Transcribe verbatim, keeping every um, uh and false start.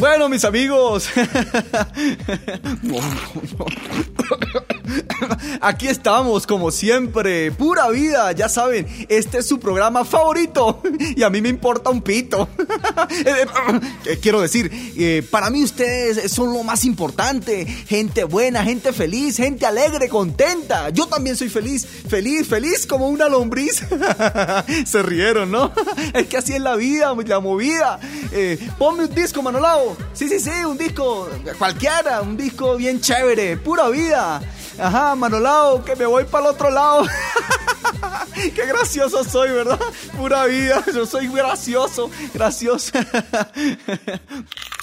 Bueno, mis amigos, aquí estamos como siempre, pura vida, ya saben, este es su programa favorito y a mí me importa un pito. Quiero decir, eh, para mí ustedes son lo más importante, gente buena, gente feliz, gente alegre, contenta. Yo también soy feliz, feliz, feliz como una lombriz. Se rieron, ¿no? Es que así es la vida, la movida. Eh, ponme un disco, Manolao. Sí, sí, sí, un disco cualquiera, un disco bien chévere, pura vida. Ajá, Manolao, que me voy para el otro lado. Qué gracioso soy, ¿verdad? Pura vida, yo soy gracioso, gracioso.